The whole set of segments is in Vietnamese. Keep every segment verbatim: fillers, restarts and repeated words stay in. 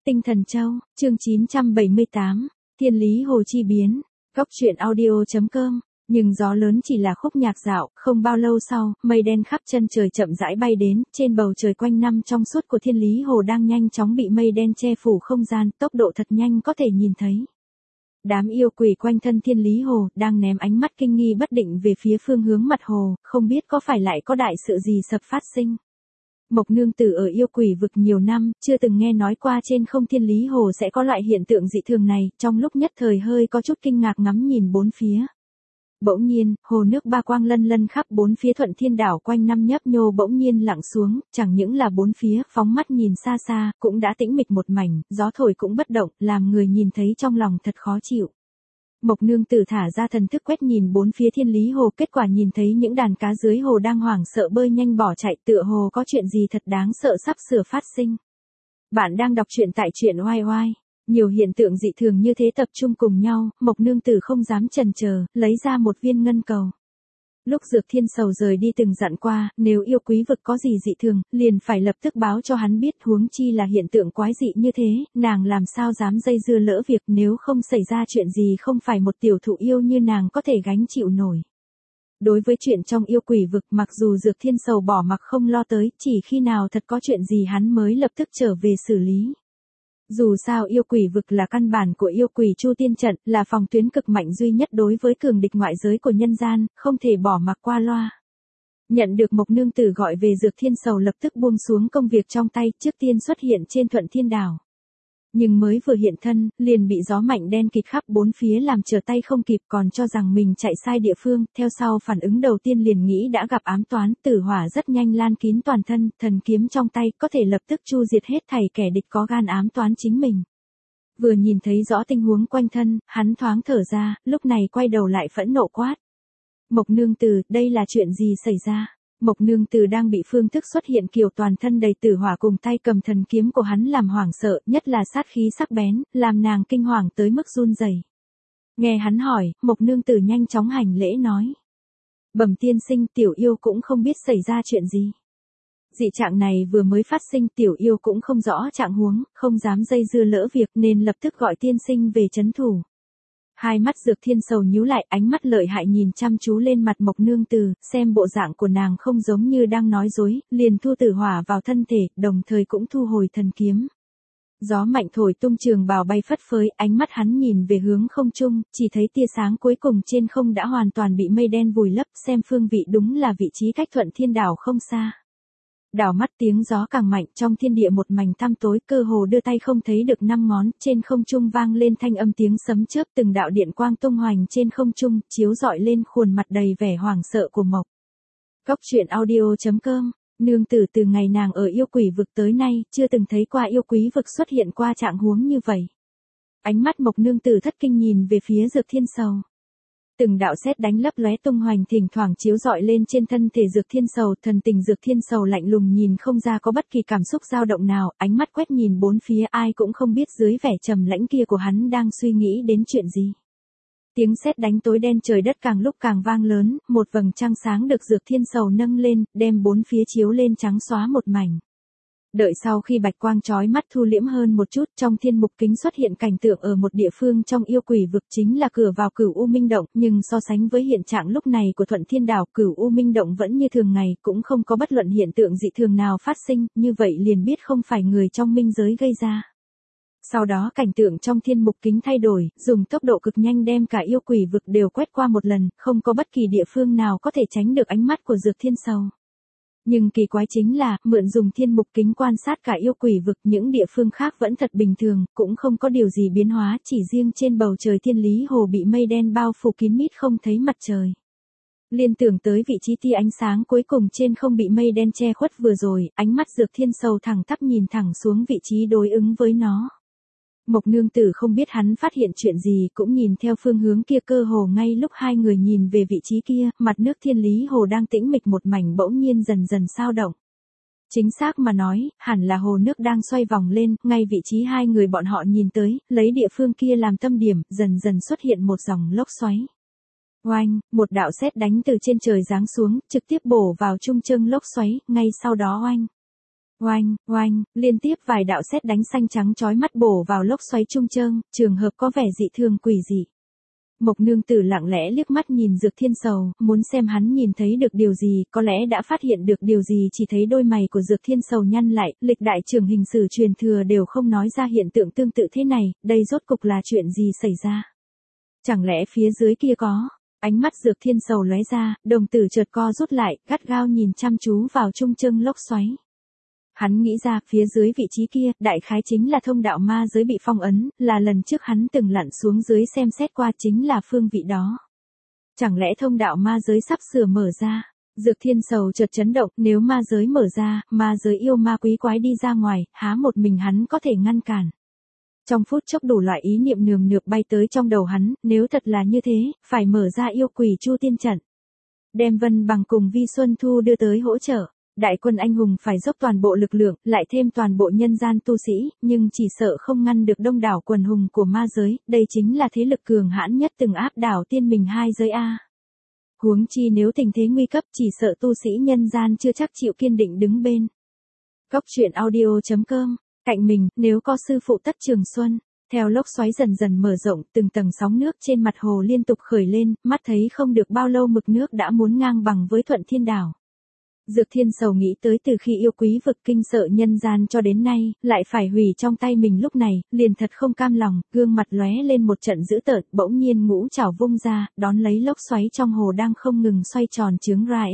Tinh Thần Châu, chương chín trăm bảy mươi tám, Thiên Lý Hồ Chi Biến, Góc truyện audio chấm com. Nhưng gió lớn chỉ là khúc nhạc dạo, không bao lâu sau, mây đen khắp chân trời chậm rãi bay đến, trên bầu trời quanh năm trong suốt của Thiên Lý Hồ đang nhanh chóng bị mây đen che phủ không gian, tốc độ thật nhanh có thể nhìn thấy. Đám yêu quỷ quanh thân Thiên Lý Hồ, đang ném ánh mắt kinh nghi bất định về phía phương hướng mặt hồ, không biết có phải lại có đại sự gì sập phát sinh. Mộc nương tử ở yêu quỷ vực nhiều năm, chưa từng nghe nói qua trên không Thiên Lý Hồ sẽ có loại hiện tượng dị thường này, trong lúc nhất thời hơi có chút kinh ngạc ngắm nhìn bốn phía. Bỗng nhiên, hồ nước ba quang lân lân khắp bốn phía Thuận Thiên đảo quanh năm nhấp nhô bỗng nhiên lặng xuống, chẳng những là bốn phía, phóng mắt nhìn xa xa, cũng đã tĩnh mịch một mảnh, gió thổi cũng bất động, làm người nhìn thấy trong lòng thật khó chịu. Mộc nương tử thả ra thần thức quét nhìn bốn phía Thiên Lý Hồ, kết quả nhìn thấy những đàn cá dưới hồ đang hoảng sợ bơi nhanh bỏ chạy, tựa hồ có chuyện gì thật đáng sợ sắp sửa phát sinh. Bạn đang đọc truyện tại truyện oai oai. Nhiều hiện tượng dị thường như thế tập trung cùng nhau, Mộc nương tử không dám chần chờ, lấy ra một viên ngân cầu. Lúc Dược Thiên Sầu rời đi từng dặn qua, nếu yêu quý vực có gì dị thường, liền phải lập tức báo cho hắn biết, huống chi là hiện tượng quái dị như thế, nàng làm sao dám dây dưa lỡ việc, nếu không xảy ra chuyện gì không phải một tiểu thụ yêu như nàng có thể gánh chịu nổi. Đối với chuyện trong yêu quỷ vực, mặc dù Dược Thiên Sầu bỏ mặc không lo tới, chỉ khi nào thật có chuyện gì hắn mới lập tức trở về xử lý. Dù sao yêu quỷ vực là căn bản của yêu quỷ Chu Tiên trận, là phòng tuyến cực mạnh duy nhất đối với cường địch ngoại giới của nhân gian, không thể bỏ mặc qua loa. Nhận được Mộc nương tử gọi về, Dược Thiên Sầu lập tức buông xuống công việc trong tay, trước tiên xuất hiện trên Thuận Thiên đảo. Nhưng mới vừa hiện thân, liền bị gió mạnh đen kịt khắp bốn phía làm trở tay không kịp, còn cho rằng mình chạy sai địa phương, theo sau phản ứng đầu tiên liền nghĩ đã gặp ám toán, tử hỏa rất nhanh lan kín toàn thân, thần kiếm trong tay có thể lập tức chu diệt hết thảy kẻ địch có gan ám toán chính mình. Vừa nhìn thấy rõ tình huống quanh thân, hắn thoáng thở ra, lúc này quay đầu lại phẫn nộ quát. Mộc nương tử, đây là chuyện gì xảy ra? Mộc nương tử đang bị phương thức xuất hiện kiểu toàn thân đầy tử hỏa cùng tay cầm thần kiếm của hắn làm hoảng sợ, nhất là sát khí sắc bén, làm nàng kinh hoàng tới mức run rẩy. Nghe hắn hỏi, Mộc nương tử nhanh chóng hành lễ nói. Bẩm tiên sinh, tiểu yêu cũng không biết xảy ra chuyện gì. Dị trạng này vừa mới phát sinh, tiểu yêu cũng không rõ trạng huống, không dám dây dưa lỡ việc nên lập tức gọi tiên sinh về trấn thủ. Hai mắt Dược Thiên Sầu nhíu lại, ánh mắt lợi hại nhìn chăm chú lên mặt Mộc nương tử, xem bộ dạng của nàng không giống như đang nói dối, liền thu tử hỏa vào thân thể, đồng thời cũng thu hồi thần kiếm. Gió mạnh thổi tung trường bào bay phất phới, ánh mắt hắn nhìn về hướng không trung, chỉ thấy tia sáng cuối cùng trên không đã hoàn toàn bị mây đen vùi lấp, xem phương vị đúng là vị trí cách Thuận Thiên đảo không xa. Đảo mắt tiếng gió càng mạnh, trong thiên địa một mảnh tăm tối, cơ hồ đưa tay không thấy được năm ngón, trên không trung vang lên thanh âm tiếng sấm chớp, từng đạo điện quang tung hoành trên không trung, chiếu rọi lên khuôn mặt đầy vẻ hoảng sợ của Mộc. Góc truyện audio chấm com. Nương tử, từ ngày nàng ở yêu quỷ vực tới nay, chưa từng thấy qua yêu quý vực xuất hiện qua trạng huống như vậy. Ánh mắt Mộc nương tử thất kinh nhìn về phía Dược Thiên Sầu. Từng đạo sét đánh lấp lóe tung hoành thỉnh thoảng chiếu rọi lên trên thân thể Dược Thiên Sầu, thần tình Dược Thiên Sầu lạnh lùng nhìn không ra có bất kỳ cảm xúc dao động nào, ánh mắt quét nhìn bốn phía, ai cũng không biết dưới vẻ trầm lãnh kia của hắn đang suy nghĩ đến chuyện gì. Tiếng sét đánh tối đen trời đất càng lúc càng vang lớn, một vầng trăng sáng được Dược Thiên Sầu nâng lên, đem bốn phía chiếu lên trắng xóa một mảnh. Đợi sau khi bạch quang chói mắt thu liễm hơn một chút, trong thiên mục kính xuất hiện cảnh tượng ở một địa phương trong yêu quỷ vực, chính là cửa vào Cửu U Minh Động, nhưng so sánh với hiện trạng lúc này của Thuận Thiên đảo, Cửu U Minh Động vẫn như thường ngày, cũng không có bất luận hiện tượng dị thường nào phát sinh, như vậy liền biết không phải người trong minh giới gây ra. Sau đó cảnh tượng trong thiên mục kính thay đổi, dùng tốc độ cực nhanh đem cả yêu quỷ vực đều quét qua một lần, không có bất kỳ địa phương nào có thể tránh được ánh mắt của Dược Thiên Sầu. Nhưng kỳ quái chính là, mượn dùng thiên mục kính quan sát cả yêu quỷ vực, những địa phương khác vẫn thật bình thường, cũng không có điều gì biến hóa, chỉ riêng trên bầu trời Thiên Lý Hồ bị mây đen bao phủ kín mít không thấy mặt trời. Liên tưởng tới vị trí tia ánh sáng cuối cùng trên không bị mây đen che khuất vừa rồi, ánh mắt Dược Thiên Sầu thẳng tắp nhìn thẳng xuống vị trí đối ứng với nó. Mộc nương tử không biết hắn phát hiện chuyện gì, cũng nhìn theo phương hướng kia, cơ hồ ngay lúc hai người nhìn về vị trí kia, mặt nước Thiên Lý Hồ đang tĩnh mịch một mảnh bỗng nhiên dần dần sao động. Chính xác mà nói, hẳn là hồ nước đang xoay vòng lên, ngay vị trí hai người bọn họ nhìn tới, lấy địa phương kia làm tâm điểm, dần dần xuất hiện một dòng lốc xoáy. Oanh, một đạo sét đánh từ trên trời giáng xuống, trực tiếp bổ vào trung châm lốc xoáy, ngay sau đó oanh. Oanh, oanh, liên tiếp vài đạo sét đánh xanh trắng chói mắt bổ vào lốc xoáy trung trơn, trường hợp có vẻ dị thường quỷ dị. Mộc nương tử lặng lẽ liếc mắt nhìn Dược Thiên Sầu, muốn xem hắn nhìn thấy được điều gì, có lẽ đã phát hiện được điều gì, chỉ thấy đôi mày của Dược Thiên Sầu nhăn lại, lịch đại trường hình sử truyền thừa đều không nói ra hiện tượng tương tự thế này, đây rốt cục là chuyện gì xảy ra? Chẳng lẽ phía dưới kia có? Ánh mắt Dược Thiên Sầu lóe ra, đồng tử chợt co rút lại, gắt gao nhìn chăm chú vào trung trưng lốc xoáy. Hắn nghĩ ra phía dưới vị trí kia, đại khái chính là thông đạo ma giới bị phong ấn, là lần trước hắn từng lặn xuống dưới xem xét qua chính là phương vị đó. Chẳng lẽ thông đạo ma giới sắp sửa mở ra? Dược Thiên Sầu chợt chấn động, nếu ma giới mở ra, ma giới yêu ma quý quái đi ra ngoài, há một mình hắn có thể ngăn cản. Trong phút chốc đủ loại ý niệm nườm nượp bay tới trong đầu hắn, nếu thật là như thế, phải mở ra yêu quỷ chu tiên trận. Đem Vân Bằng cùng Vi Xuân Thu đưa tới hỗ trợ. Đại quân anh hùng phải dốc toàn bộ lực lượng, lại thêm toàn bộ nhân gian tu sĩ, nhưng chỉ sợ không ngăn được đông đảo quần hùng của ma giới, đây chính là thế lực cường hãn nhất từng áp đảo tiên mình hai giới A. Huống chi nếu tình thế nguy cấp chỉ sợ tu sĩ nhân gian chưa chắc chịu kiên định đứng bên. Góc truyện audio chấm com, cạnh mình, nếu có sư phụ Tất Trường Xuân. Theo lốc xoáy dần dần mở rộng, từng tầng sóng nước trên mặt hồ liên tục khởi lên, mắt thấy không được bao lâu mực nước đã muốn ngang bằng với Thuận Thiên Đảo. Dược Thiên Sầu nghĩ tới từ khi yêu quý vực kinh sợ nhân gian cho đến nay, lại phải hủy trong tay mình lúc này, liền thật không cam lòng, gương mặt lóe lên một trận dữ tợn, bỗng nhiên ngũ trảo vung ra, đón lấy lốc xoáy trong hồ đang không ngừng xoay tròn chướng rãi.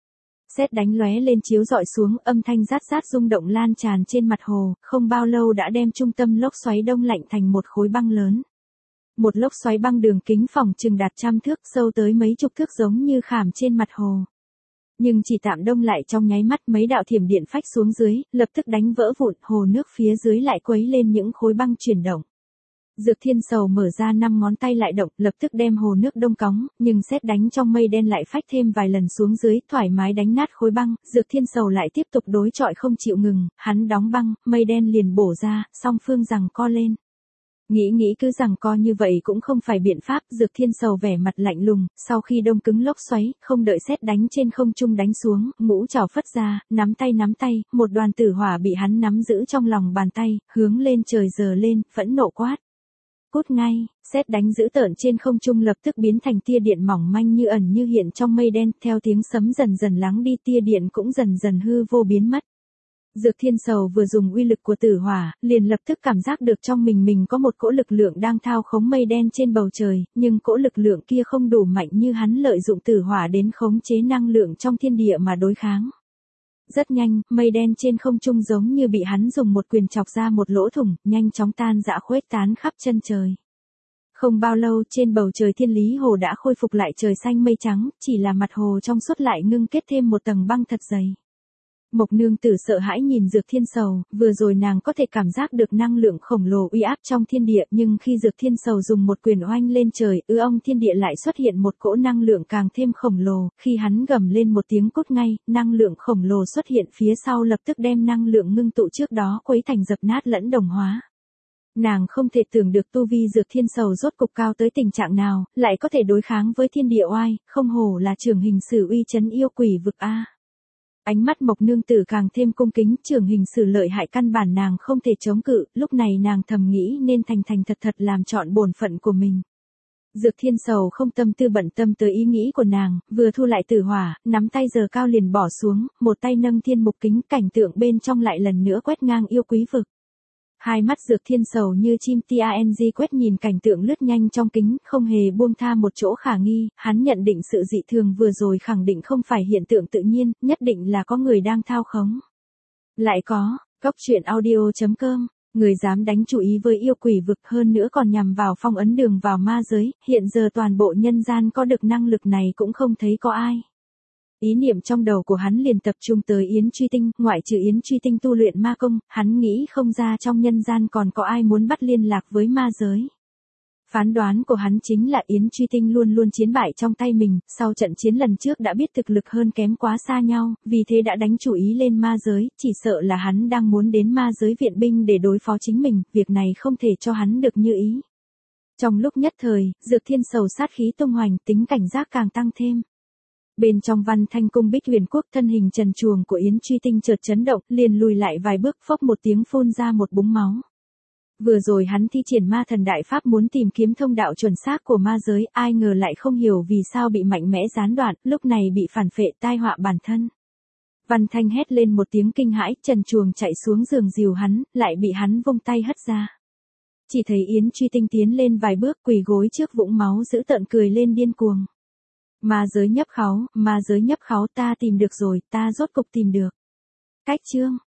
Sét đánh lóe lên chiếu dọi xuống, âm thanh rát rát rung động lan tràn trên mặt hồ, không bao lâu đã đem trung tâm lốc xoáy đông lạnh thành một khối băng lớn. Một lốc xoáy băng đường kính phòng chừng đạt trăm thước, sâu tới mấy chục thước giống như khảm trên mặt hồ. Nhưng chỉ tạm đông lại trong nháy mắt, mấy đạo thiểm điện phách xuống dưới, lập tức đánh vỡ vụn, hồ nước phía dưới lại quấy lên những khối băng chuyển động. Dược Thiên Sầu mở ra năm ngón tay lại động, lập tức đem hồ nước đông cóng, nhưng sét đánh trong mây đen lại phách thêm vài lần xuống dưới, thoải mái đánh nát khối băng, Dược Thiên Sầu lại tiếp tục đối chọi không chịu ngừng, hắn đóng băng, mây đen liền bổ ra, song phương giằng co lên. Nghĩ nghĩ cứ rằng co như vậy cũng không phải biện pháp, Dược Thiên Sầu vẻ mặt lạnh lùng, sau khi đông cứng lốc xoáy, không đợi sét đánh trên không trung đánh xuống, ngũ trảo phất ra, nắm tay nắm tay, một đoàn tử hỏa bị hắn nắm giữ trong lòng bàn tay, hướng lên trời giơ lên, phẫn nộ quát. Cút ngay, sét đánh dữ tợn trên không trung lập tức biến thành tia điện mỏng manh như ẩn như hiện trong mây đen, theo tiếng sấm dần dần lắng đi, tia điện cũng dần dần hư vô biến mất. Dược Thiên Sầu vừa dùng uy lực của tử hỏa, liền lập tức cảm giác được trong mình mình có một cỗ lực lượng đang thao khống mây đen trên bầu trời, nhưng cỗ lực lượng kia không đủ mạnh như hắn lợi dụng tử hỏa đến khống chế năng lượng trong thiên địa mà đối kháng. Rất nhanh, mây đen trên không trung giống như bị hắn dùng một quyền chọc ra một lỗ thủng, nhanh chóng tan rã khuếch tán khắp chân trời. Không bao lâu, trên bầu trời Thiên Lý Hồ đã khôi phục lại trời xanh mây trắng, chỉ là mặt hồ trong suốt lại ngưng kết thêm một tầng băng thật dày. Mộc nương tử sợ hãi nhìn Dược Thiên Sầu, vừa rồi nàng có thể cảm giác được năng lượng khổng lồ uy áp trong thiên địa, nhưng khi Dược Thiên Sầu dùng một quyền oanh lên trời, ư ông thiên địa lại xuất hiện một cỗ năng lượng càng thêm khổng lồ, khi hắn gầm lên một tiếng cốt ngay, năng lượng khổng lồ xuất hiện phía sau lập tức đem năng lượng ngưng tụ trước đó quấy thành dập nát lẫn đồng hóa. Nàng không thể tưởng được tu vi Dược Thiên Sầu rốt cục cao tới tình trạng nào, lại có thể đối kháng với thiên địa oai, không hổ là trường hình sử uy chấn yêu quỷ vực A. Ánh mắt Mộc nương tử càng thêm cung kính, trường hình sử lợi hại căn bản nàng không thể chống cự, lúc này nàng thầm nghĩ nên thành thành thật thật làm trọn bổn phận của mình. Dược Thiên Sầu không tâm tư bận tâm tới ý nghĩ của nàng, vừa thu lại tử hỏa, nắm tay giơ cao liền bỏ xuống, một tay nâng thiên mục kính, cảnh tượng bên trong lại lần nữa quét ngang yêu quý vực. Hai mắt Dược Thiên Sầu như chim tang quét nhìn cảnh tượng lướt nhanh trong kính, không hề buông tha một chỗ khả nghi, hắn nhận định sự dị thường vừa rồi khẳng định không phải hiện tượng tự nhiên, nhất định là có người đang thao khống. Lại có, góc truyện audio chấm com, người dám đánh chủ ý với yêu quỷ vực, hơn nữa còn nhằm vào phong ấn đường vào ma giới, hiện giờ toàn bộ nhân gian có được năng lực này cũng không thấy có ai. Ý niệm trong đầu của hắn liền tập trung tới Yến Truy Tinh, ngoại trừ Yến Truy Tinh tu luyện ma công, hắn nghĩ không ra trong nhân gian còn có ai muốn bắt liên lạc với ma giới. Phán đoán của hắn chính là Yến Truy Tinh luôn luôn chiến bại trong tay mình, sau trận chiến lần trước đã biết thực lực hơn kém quá xa nhau, vì thế đã đánh chủ ý lên ma giới, chỉ sợ là hắn đang muốn đến ma giới viện binh để đối phó chính mình, việc này không thể cho hắn được như ý. Trong lúc nhất thời, Dược Thiên Sầu sát khí tung hoành, tính cảnh giác càng tăng thêm. Bên trong Văn Thanh cung Bích Huyền Quốc, thân hình trần truồng của Yến Truy Tinh chợt chấn động, liền lùi lại vài bước, phốc một tiếng phun ra một búng máu. Vừa rồi hắn thi triển ma thần đại pháp muốn tìm kiếm thông đạo chuẩn xác của ma giới, ai ngờ lại không hiểu vì sao bị mạnh mẽ gián đoạn, lúc này bị phản phệ tai họa bản thân. Văn Thanh hét lên một tiếng kinh hãi, trần truồng chạy xuống giường dìu hắn, lại bị hắn vung tay hất ra. Chỉ thấy Yến Truy Tinh tiến lên vài bước, quỳ gối trước vũng máu dữ tợn cười lên điên cuồng. Ma giới nhấp kháu, ma giới nhấp kháu, ta tìm được rồi, ta rốt cục tìm được. Cách chương